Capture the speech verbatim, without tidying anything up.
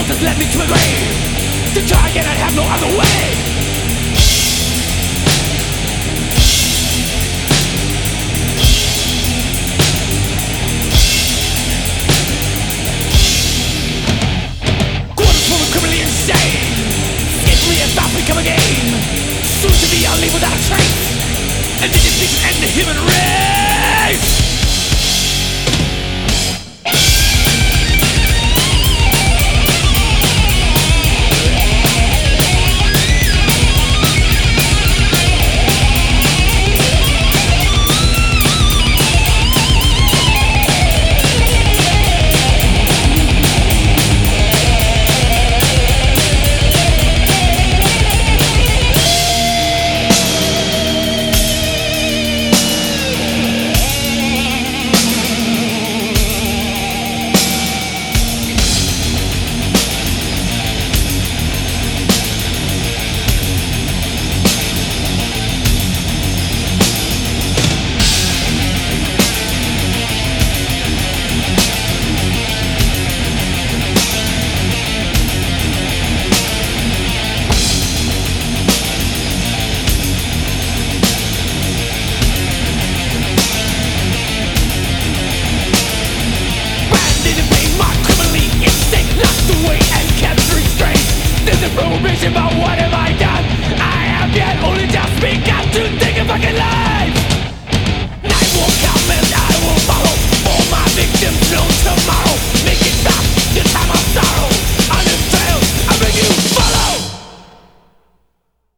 thoughts has led me to a grave. To try again I'd have no other way. Quarters full of criminally insane. Skillfully has not become a game. Soon to be I'll leave without a trace. And did you think to end the human race? Prohibition,